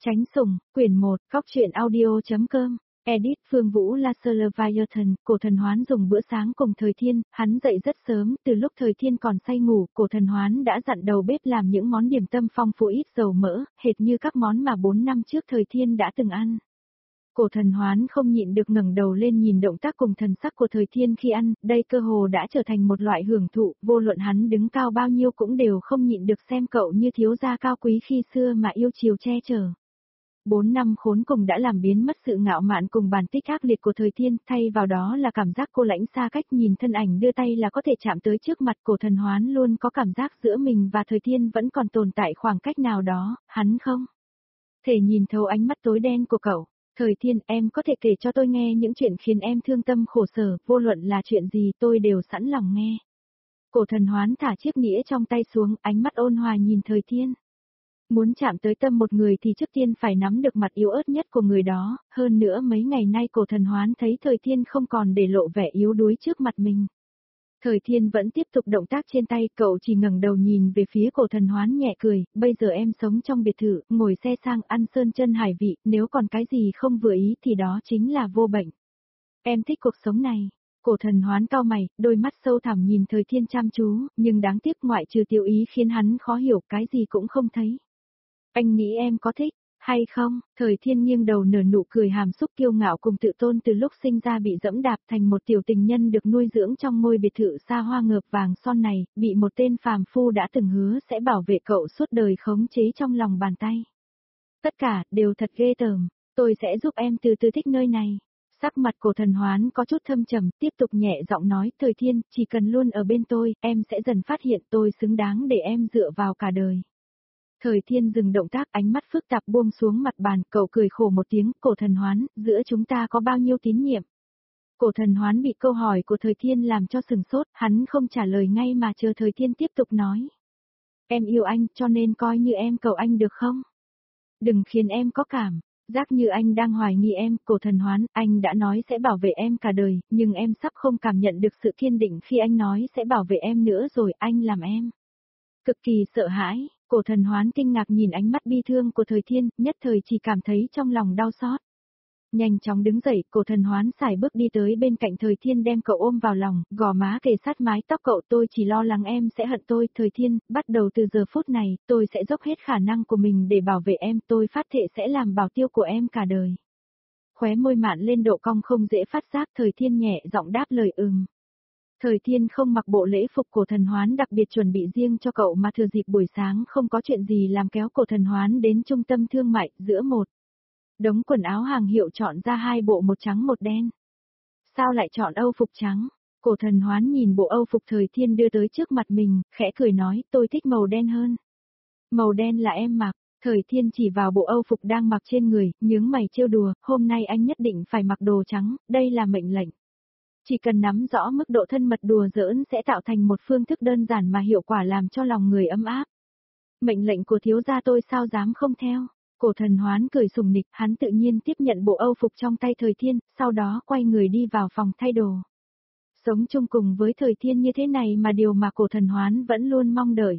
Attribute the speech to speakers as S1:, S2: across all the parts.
S1: Tránh sủng, quyển 1, Cóc truyện audio.com, edit Phương Vũ Leviathan, Cổ Thần Hoán dùng bữa sáng cùng Thời Thiên, hắn dậy rất sớm, từ lúc Thời Thiên còn say ngủ, Cổ Thần Hoán đã dặn đầu bếp làm những món điểm tâm phong phú ít dầu mỡ, hệt như các món mà 4 năm trước Thời Thiên đã từng ăn. Cổ Thần Hoán không nhịn được ngẩng đầu lên nhìn động tác cùng thần sắc của Thời Thiên khi ăn, đây cơ hồ đã trở thành một loại hưởng thụ, vô luận hắn đứng cao bao nhiêu cũng đều không nhịn được xem cậu như thiếu gia cao quý khi xưa mà yêu chiều che chở. 4 năm khốn cùng đã làm biến mất sự ngạo mạn cùng bản tích ác liệt của Thời Thiên, thay vào đó là cảm giác cô lãnh xa cách, nhìn thân ảnh đưa tay là có thể chạm tới trước mặt. Cổ Thần Hoán luôn có cảm giác giữa mình và Thời Thiên vẫn còn tồn tại khoảng cách nào đó, hắn không thể nhìn thấu ánh mắt tối đen của cậu. Thời Thiên, em có thể kể cho tôi nghe những chuyện khiến em thương tâm khổ sở, vô luận là chuyện gì tôi đều sẵn lòng nghe. Cổ Thần Hoán thả chiếc nĩa trong tay xuống, ánh mắt ôn hòa nhìn Thời Thiên. Muốn chạm tới tâm một người thì trước tiên phải nắm được mặt yếu ớt nhất của người đó, hơn nữa mấy ngày nay Cổ Thần Hoán thấy Thời Thiên không còn để lộ vẻ yếu đuối trước mặt mình. Thời Thiên vẫn tiếp tục động tác trên tay, cậu chỉ ngẩng đầu nhìn về phía Cổ Thần Hoán nhẹ cười, bây giờ em sống trong biệt thự, ngồi xe sang ăn sơn chân hải vị, nếu còn cái gì không vừa ý thì đó chính là vô bệnh. Em thích cuộc sống này. Cổ Thần Hoán cau mày, đôi mắt sâu thẳm nhìn Thời Thiên chăm chú, nhưng đáng tiếc ngoại trừ tiểu ý khiến hắn khó hiểu, cái gì cũng không thấy. Anh nghĩ em có thích, hay không? Thời Thiên nghiêng đầu nở nụ cười hàm xúc kiêu ngạo cùng tự tôn, từ lúc sinh ra bị dẫm đạp thành một tiểu tình nhân được nuôi dưỡng trong ngôi biệt thự xa hoa ngợp vàng son này, bị một tên phàm phu đã từng hứa sẽ bảo vệ cậu suốt đời khống chế trong lòng bàn tay. Tất cả đều thật ghê tởm, tôi sẽ giúp em từ từ thích nơi này. Sắc mặt Cổ Thần Hoán có chút thâm trầm, tiếp tục nhẹ giọng nói, Thời Thiên, chỉ cần luôn ở bên tôi, em sẽ dần phát hiện tôi xứng đáng để em dựa vào cả đời. Thời Thiên dừng động tác, ánh mắt phức tạp buông xuống mặt bàn, cậu cười khổ một tiếng, Cổ Thần Hoán, giữa chúng ta có bao nhiêu tín nhiệm? Cổ Thần Hoán bị câu hỏi của Thời Thiên làm cho sừng sốt, hắn không trả lời ngay mà chờ Thời Thiên tiếp tục nói. Em yêu anh, cho nên coi như em cầu anh được không? Đừng khiến em có cảm giác như anh đang hoài nghi em. Cổ Thần Hoán, anh đã nói sẽ bảo vệ em cả đời, nhưng em sắp không cảm nhận được sự kiên định khi anh nói sẽ bảo vệ em nữa rồi, anh làm em cực kỳ sợ hãi. Cổ Thần Hoán kinh ngạc nhìn ánh mắt bi thương của Thời Thiên, nhất thời chỉ cảm thấy trong lòng đau xót. Nhanh chóng đứng dậy, Cổ Thần Hoán sải bước đi tới bên cạnh Thời Thiên, đem cậu ôm vào lòng, gò má kề sát mái tóc cậu. Tôi chỉ lo lắng em sẽ hận tôi. Thời Thiên, bắt đầu từ giờ phút này, tôi sẽ dốc hết khả năng của mình để bảo vệ em, tôi phát thệ sẽ làm bảo tiêu của em cả đời. Khóe môi mạn lên độ cong không dễ phát giác, Thời Thiên nhẹ giọng đáp lời Thời Thiên không mặc bộ lễ phục Cổ Thần Hoán đặc biệt chuẩn bị riêng cho cậu mà thừa dịp buổi sáng không có chuyện gì làm kéo Cổ Thần Hoán đến trung tâm thương mại, giữa một đống quần áo hàng hiệu chọn ra 2 bộ, một trắng một đen. Sao lại chọn Âu phục trắng? Cổ Thần Hoán nhìn bộ Âu phục Thời Thiên đưa tới trước mặt mình, khẽ cười nói, tôi thích màu đen hơn. Màu đen là em mặc. Thời Thiên chỉ vào bộ Âu phục đang mặc trên người, nhướng mày trêu đùa, hôm nay anh nhất định phải mặc đồ trắng, đây là mệnh lệnh. Chỉ cần nắm rõ mức độ thân mật đùa giỡn sẽ tạo thành một phương thức đơn giản mà hiệu quả làm cho lòng người ấm áp. Mệnh lệnh của thiếu gia tôi sao dám không theo. Cổ Thần Hoán cười sùng nịch, hắn tự nhiên tiếp nhận bộ Âu phục trong tay Thời Thiên, sau đó quay người đi vào phòng thay đồ. Sống chung cùng với Thời Thiên như thế này mà điều mà Cổ Thần Hoán vẫn luôn mong đợi.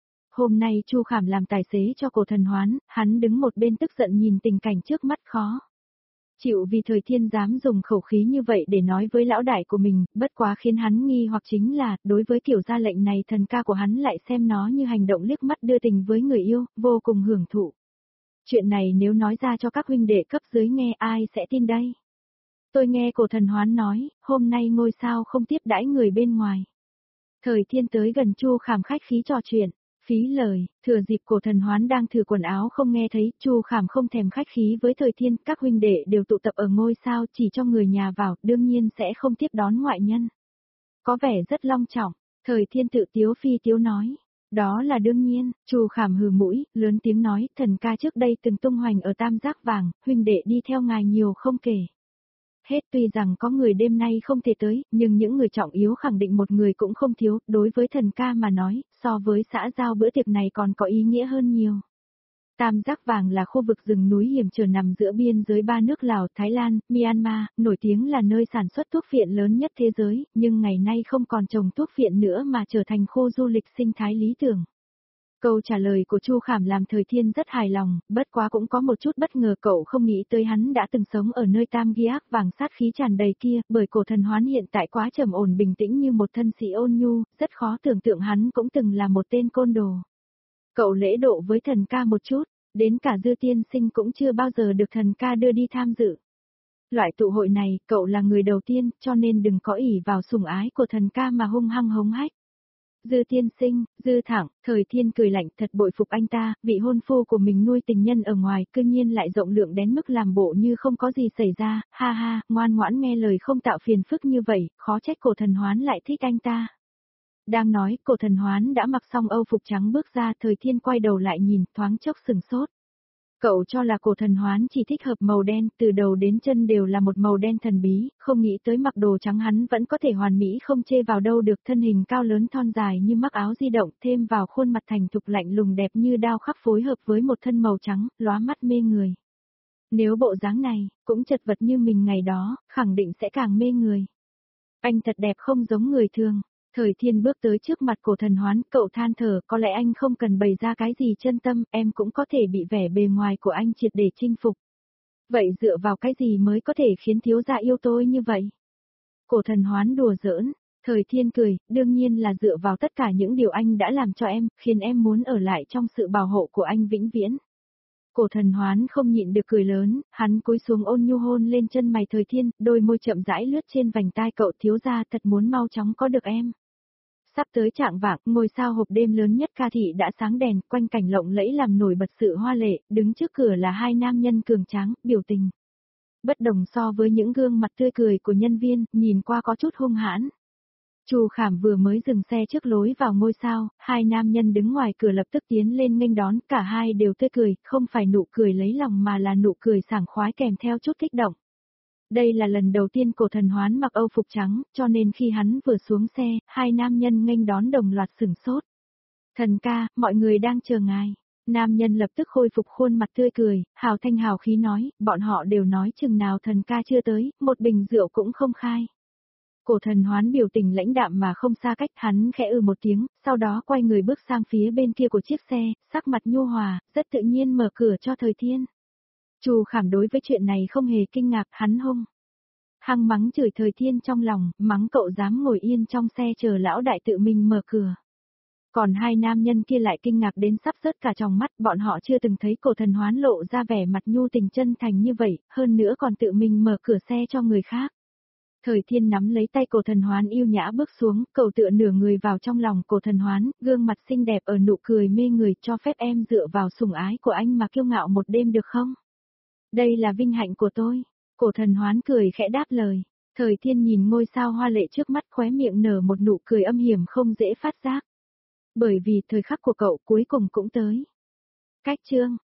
S1: Hôm nay Chu Khảm làm tài xế cho Cổ Thần Hoán, hắn đứng một bên tức giận nhìn tình cảnh trước mắt khó chịu vì Thời Thiên dám dùng khẩu khí như vậy để nói với lão đại của mình, bất quá khiến hắn nghi hoặc chính là, đối với kiểu ra lệnh này thần ca của hắn lại xem nó như hành động liếc mắt đưa tình với người yêu, vô cùng hưởng thụ. Chuyện này nếu nói ra cho các huynh đệ cấp dưới nghe ai sẽ tin đây? Tôi nghe Cổ Thần Hoán nói, hôm nay ngôi sao không tiếp đãi người bên ngoài. Thời Thiên tới gần Chu Khảm khách khí trò chuyện. Phí lời, thừa dịp Cổ Thần Hoán đang thử quần áo không nghe thấy, Chu Khảm không thèm khách khí với Thời Thiên, các huynh đệ đều tụ tập ở ngôi sao, chỉ cho người nhà vào, đương nhiên sẽ không tiếp đón ngoại nhân. Có vẻ rất long trọng, Thời Thiên tự tiếu phi tiếu nói. Đó là đương nhiên. Chu Khảm hừ mũi, lớn tiếng nói, thần ca trước đây từng tung hoành ở Tam Giác Vàng, huynh đệ đi theo ngài nhiều không kể. Hết, tuy rằng có người đêm nay không thể tới, nhưng những người trọng yếu khẳng định một người cũng không thiếu, đối với thần ca mà nói, so với xã giao bữa tiệc này còn có ý nghĩa hơn nhiều. Tam Giác Vàng là khu vực rừng núi hiểm trở nằm giữa biên giới 3 nước Lào, Thái Lan, Myanmar, nổi tiếng là nơi sản xuất thuốc phiện lớn nhất thế giới, nhưng ngày nay không còn trồng thuốc phiện nữa mà trở thành khu du lịch sinh thái lý tưởng. Câu trả lời của Chu Khảm làm Thời Thiên rất hài lòng, bất quá cũng có một chút bất ngờ, cậu không nghĩ tới hắn đã từng sống ở nơi Tam Ghiác vàng sát khí tràn đầy kia, bởi Cổ Thần Hoán hiện tại quá trầm ổn bình tĩnh như một thân sĩ ôn nhu, rất khó tưởng tượng hắn cũng từng là một tên côn đồ. Cậu lễ độ với thần ca một chút, đến cả Dư tiên sinh cũng chưa bao giờ được thần ca đưa đi tham dự. Loại tụ hội này, cậu là người đầu tiên, cho nên đừng có ỷ vào sủng ái của thần ca mà hung hăng hống hách. Dư tiên sinh, Dư thẳng, Thời Thiên cười lạnh, thật bội phục anh ta, vị hôn phu của mình nuôi tình nhân ở ngoài, cư nhiên lại rộng lượng đến mức làm bộ như không có gì xảy ra, ha ha, ngoan ngoãn nghe lời không tạo phiền phức như vậy, khó trách Cổ Thần Hoán lại thích anh ta. Đang nói, Cổ Thần Hoán đã mặc xong âu phục trắng bước ra, Thời Thiên quay đầu lại nhìn, thoáng chốc sừng sốt. Cậu cho là Cổ Thần Hoán chỉ thích hợp màu đen, từ đầu đến chân đều là một màu đen thần bí, không nghĩ tới mặc đồ trắng hắn vẫn có thể hoàn mỹ không chê vào đâu được, thân hình cao lớn thon dài như mắc áo di động, thêm vào khuôn mặt thành thục lạnh lùng đẹp như đao khắc phối hợp với một thân màu trắng, lóa mắt mê người. Nếu bộ dáng này, cũng chật vật như mình ngày đó, khẳng định sẽ càng mê người. Anh thật đẹp không giống người thường. Thời Thiên bước tới trước mặt Cổ Thần Hoán, cậu than thở, có lẽ anh không cần bày ra cái gì chân tâm, em cũng có thể bị vẻ bề ngoài của anh triệt để chinh phục. Vậy dựa vào cái gì mới có thể khiến thiếu gia yêu tôi như vậy? Cổ Thần Hoán đùa giỡn, Thời Thiên cười, đương nhiên là dựa vào tất cả những điều anh đã làm cho em, khiến em muốn ở lại trong sự bảo hộ của anh vĩnh viễn. Cổ Thần Hoán không nhịn được cười lớn, hắn cúi xuống ôn nhu hôn lên chân mày Thời Thiên, đôi môi chậm rãi lướt trên vành tai cậu, thiếu gia thật muốn mau chóng có được em. Sắp tới trạng vạng, ngôi sao hộp đêm lớn nhất Ca Thị đã sáng đèn, quanh cảnh lộng lẫy làm nổi bật sự hoa lệ, đứng trước cửa là hai nam nhân cường tráng, biểu tình bất đồng so với những gương mặt tươi cười của nhân viên, nhìn qua có chút hung hãn. Chu Khảm vừa mới dừng xe trước lối vào ngôi sao, hai nam nhân đứng ngoài cửa lập tức tiến lên nghênh đón, cả hai đều tươi cười, không phải nụ cười lấy lòng mà là nụ cười sảng khoái kèm theo chút kích động. Đây là lần đầu tiên Cổ Thần Hoán mặc âu phục trắng, cho nên khi hắn vừa xuống xe, hai nam nhân nghênh đón đồng loạt sửng sốt. Thần ca, mọi người đang chờ ngài. Nam nhân lập tức khôi phục khuôn mặt tươi cười, hào thanh hào khí nói, bọn họ đều nói chừng nào thần ca chưa tới, một bình rượu cũng không khai. Cổ Thần Hoán biểu tình lãnh đạm mà không xa cách, hắn khẽ một tiếng, sau đó quay người bước sang phía bên kia của chiếc xe, sắc mặt nhu hòa, rất tự nhiên mở cửa cho Thời Thiên. Chu Khảm đối với chuyện này không hề kinh ngạc, hắn hung hăng mắng chửi Thời Thiên trong lòng, mắng cậu dám ngồi yên trong xe chờ lão đại tự mình mở cửa. Còn hai nam nhân kia lại kinh ngạc đến sắp rớt cả tròng mắt, bọn họ chưa từng thấy Cổ Thần Hoán lộ ra vẻ mặt nhu tình chân thành như vậy, hơn nữa còn tự mình mở cửa xe cho người khác. Thời Thiên nắm lấy tay Cổ Thần Hoán yêu nhã bước xuống, cậu tựa nửa người vào trong lòng Cổ Thần Hoán, gương mặt xinh đẹp ở nụ cười mê người, cho phép em dựa vào sủng ái của anh mà kiêu ngạo một đêm được không? Đây là vinh hạnh của tôi. Cổ Thần Hoán cười khẽ đáp lời. Thời Thiên nhìn ngôi sao hoa lệ trước mắt, khóe miệng nở một nụ cười âm hiểm không dễ phát giác. Bởi vì thời khắc của cậu cuối cùng cũng tới. Cách chương